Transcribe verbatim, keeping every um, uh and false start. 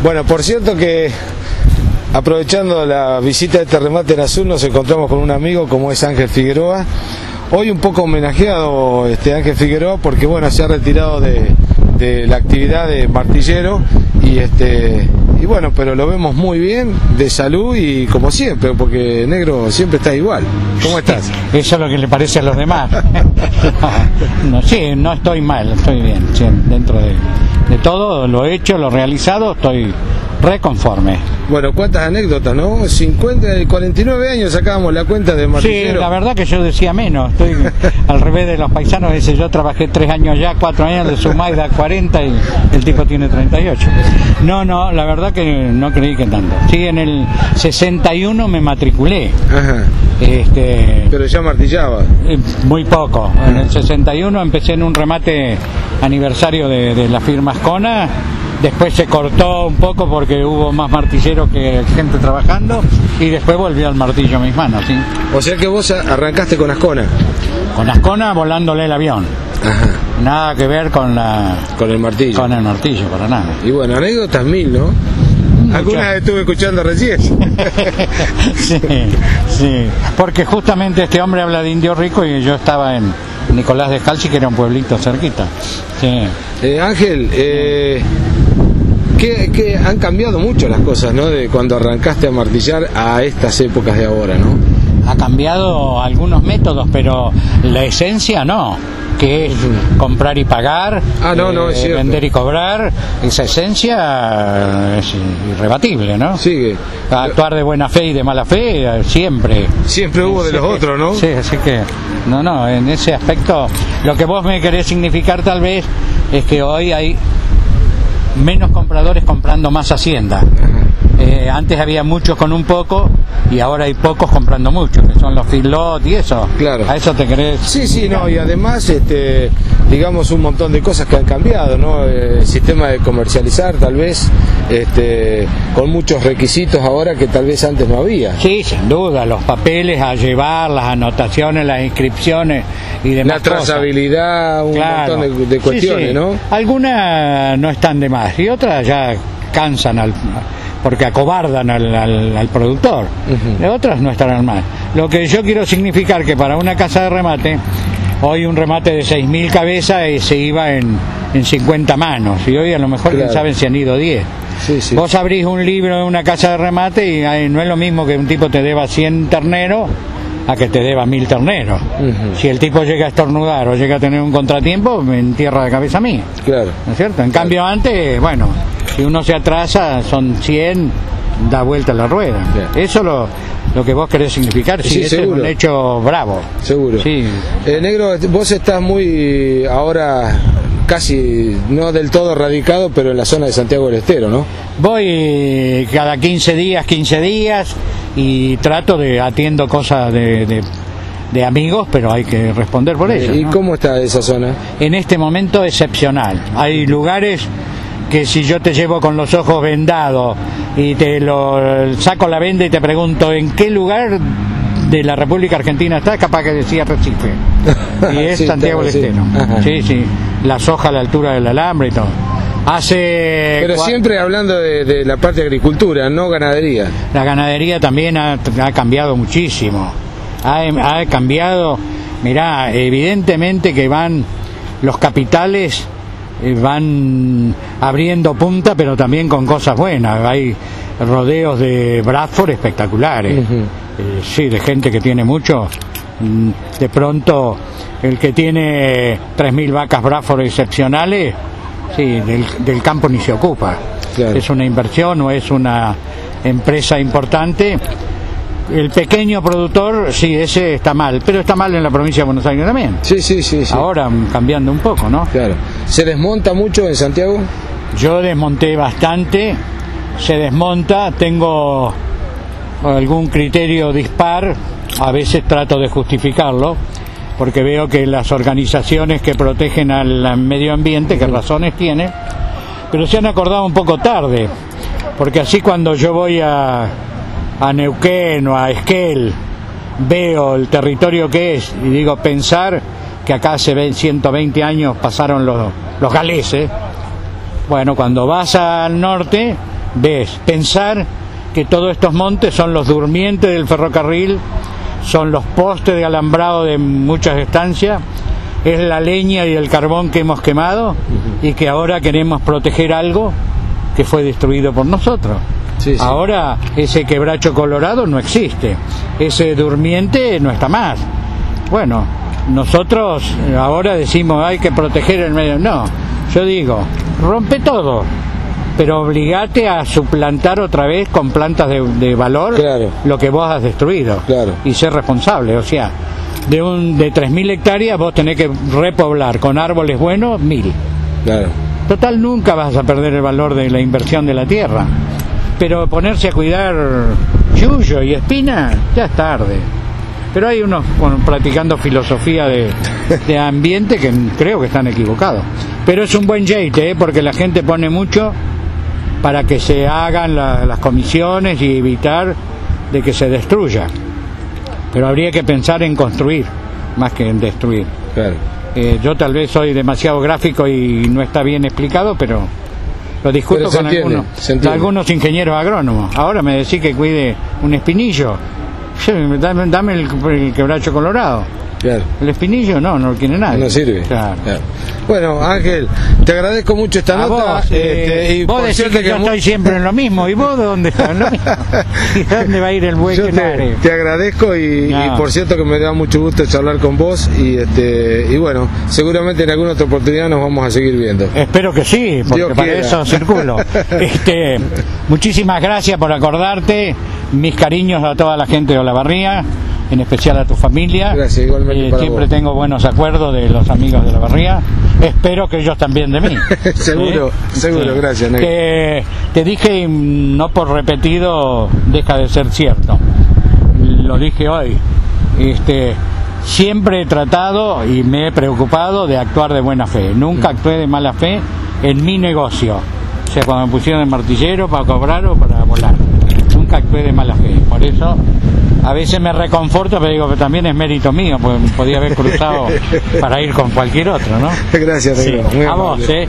Bueno, por cierto que aprovechando la visita de este remate en azul, nos encontramos con un amigo como es Ángel Figueroa. Hoy un poco homenajeado este Ángel Figueroa porque bueno, se ha retirado de, de la actividad de martillero y este y bueno, pero lo vemos muy bien, de salud y como siempre, porque negro siempre está igual. ¿Cómo estás? Eso es lo que le parece a los demás. no, no, sí, no estoy mal, estoy bien. Sí, dentro de, de todo lo hecho, lo realizado, estoy reconforme. Bueno, cuántas anécdotas, ¿no? cincuenta, cuarenta y nueve años sacábamos la cuenta de martillero. Sí, la verdad que yo decía menos, estoy al revés de los paisanos, dice yo trabajé tres años ya, cuatro años de sumar y da cuarenta y el tipo tiene treinta y ocho. No, no, la verdad que no creí que tanto. Sí, en el sesenta y uno me matriculé. Ajá. Este, pero ya martillaba. Muy poco. En el sesenta y uno empecé en un remate aniversario de, de la firma Ascona. Después se cortó un poco porque hubo más martilleros que gente trabajando y después volvió al martillo a mis manos, ¿sí? O sea que vos arrancaste con Ascona. Con Ascona volándole el avión. Ajá. Nada que ver con la con el martillo. Con el martillo, para nada. Y bueno, anécdotas mil, ¿no? Alguna vez estuve escuchando recién. sí, sí. Porque justamente este hombre habla de Indio Rico y yo estaba en Nicolás de Scalzi, que era un pueblito cerquita. Sí. Eh, Ángel, eh, que, que han cambiado mucho las cosas, ¿no? De cuando arrancaste a martillar a estas épocas de ahora, ¿no? Ha cambiado algunos métodos, pero la esencia no, que es comprar y pagar, ah, no, no, es eh, vender y cobrar. Esa esencia es irrebatible, ¿no? Sí. Actuar de buena fe y de mala fe siempre. Siempre hubo de los otros, ¿no? Sí, así que, no, no, en ese aspecto, lo que vos me querés significar tal vez es que hoy hay menos compradores comprando más hacienda. Eh, antes había muchos con un poco y ahora hay pocos comprando mucho, que son los feedlot y eso. Claro. ¿A eso te querés? Sí, sí, no, y además, este, digamos, un montón de cosas que han cambiado, ¿no? El sistema de comercializar, tal vez, este, con muchos requisitos ahora que tal vez antes no había. Sí, sin duda, los papeles a llevar, las anotaciones, las inscripciones y demás. La trazabilidad, cosas. Un Claro. montón de, de cuestiones, sí, sí. ¿no? Algunas no están de más y otras ya cansan al... porque acobardan al, al, al productor. Uh-huh. De otras no estarán mal. Lo que yo quiero significar que para una casa de remate, hoy un remate de seis mil cabezas eh, se iba en, en cincuenta manos, y hoy a lo mejor, claro, quién sabe si han ido diez. Sí, sí. Vos abrís un libro de una casa de remate y ay, no es lo mismo que un tipo te deba cien terneros a que te deba mil terneros. Uh-huh. Si el tipo llega a estornudar o llega a tener un contratiempo, me entierra de cabeza mía. Claro. ¿No es cierto? En claro. cambio antes, bueno, si uno se atrasa, son cien, da vuelta la rueda. Yeah. Eso lo, lo que vos querés significar, sí, sí, ese es un hecho bravo. Seguro. Sí. Eh, negro, vos estás muy ahora casi no del todo radicado, pero en la zona de Santiago del Estero, ¿no? Voy cada quince días, quince días y trato de atiendo cosas de, de, de amigos, pero hay que responder por ello. ¿Y ¿no? cómo está esa zona? En este momento excepcional. Hay lugares que si yo te llevo con los ojos vendados y te lo saco la venda y te pregunto en qué lugar de la República Argentina está, capaz que decía Recife. Y es sí, Santiago del Estero. Sí, sí. La soja a la altura del alambre y todo. Hace Pero siempre hablando de, de la parte de agricultura, no ganadería. La ganadería también ha, ha cambiado muchísimo. Ha, ha cambiado, mirá, evidentemente que van los capitales van abriendo punta, pero también con cosas buenas. Hay rodeos de Bradford espectaculares. Uh-huh. eh, sí, de gente que tiene mucho. De pronto el que tiene tres mil vacas Bradford excepcionales, sí, del, del campo ni se ocupa. Claro. Es una inversión o es una empresa importante. El pequeño productor, sí, ese está mal, pero está mal en la provincia de Buenos Aires también. Sí, sí, sí, sí. Ahora cambiando un poco, ¿no? Claro. ¿Se desmonta mucho en Santiago? Yo desmonté bastante, se desmonta, tengo algún criterio dispar, a veces trato de justificarlo, porque veo que las organizaciones que protegen al medio ambiente, ¿qué razones tiene? Pero se han acordado un poco tarde, porque así cuando yo voy a... a Neuquén o a Esquel, veo el territorio que es y digo, pensar que acá hace ciento veinte años pasaron los, los galeses. Bueno, cuando vas al norte ves. Pensar que todos estos montes son los durmientes del ferrocarril, son los postes de alambrado de muchas estancias, es la leña y el carbón que hemos quemado y que ahora queremos proteger algo que fue destruido por nosotros. Sí, sí. Ahora ese quebracho colorado no existe, ese durmiente no está más. Bueno, nosotros ahora decimos hay que proteger el medio. No, yo digo, rompe todo, pero obligate a suplantar otra vez con plantas de, de valor, claro, lo que vos has destruido, claro, y ser responsable. O sea, de un de tres mil hectáreas vos tenés que repoblar con árboles buenos mil. Claro. Total, nunca vas a perder el valor de la inversión de la tierra, pero ponerse a cuidar yuyo y espina ya es tarde. Pero hay unos con, practicando filosofía de, de ambiente que creo que están equivocados. Pero es un buen jeite, ¿eh? Porque la gente pone mucho para que se hagan la, las comisiones y evitar de que se destruya. Pero habría que pensar en construir más que en destruir. Claro. Eh, yo tal vez soy demasiado gráfico y no está bien explicado, pero lo discuto con entiende, algunos, algunos ingenieros agrónomos. Ahora me decís que cuide un espinillo. Sí, dame, dame el, el quebracho colorado. Claro. El espinillo no, no lo tiene nadie. No sirve. Claro. Claro. Bueno, Ángel, te agradezco mucho esta a nota. Vos, este, eh, y vos decís que, que yo mu- estoy siempre en lo mismo. ¿Y vos dónde estás en lo mismo? ¿Y dónde va a ir el buey que te, te agradezco y, no. y por cierto que me da mucho gusto charlar con vos y este y bueno, seguramente en alguna otra oportunidad nos vamos a seguir viendo. Espero que sí, porque Dios para quiera. Eso circulo. Este, muchísimas gracias por acordarte. Mis cariños a toda la gente de Olavarría, en especial a tu familia. Gracias, igualmente. Eh, para siempre vos. Tengo buenos acuerdos de los amigos de Olavarría. Espero que ellos también de mí. seguro, ¿Eh? seguro, sí. Gracias. Negro. Que te dije, y no por repetido, deja de ser cierto. Lo dije hoy. Este, siempre he tratado y me he preocupado de actuar de buena fe. Nunca mm. actué de mala fe en mi negocio. O sea, cuando me pusieron de martillero para cobrar o para volar. Nunca actué de mala fe. Por eso a veces me reconforto, pero digo que también es mérito mío, pues podía haber cruzado para ir con cualquier otro, ¿no? Gracias, sí. A vos, ¿eh?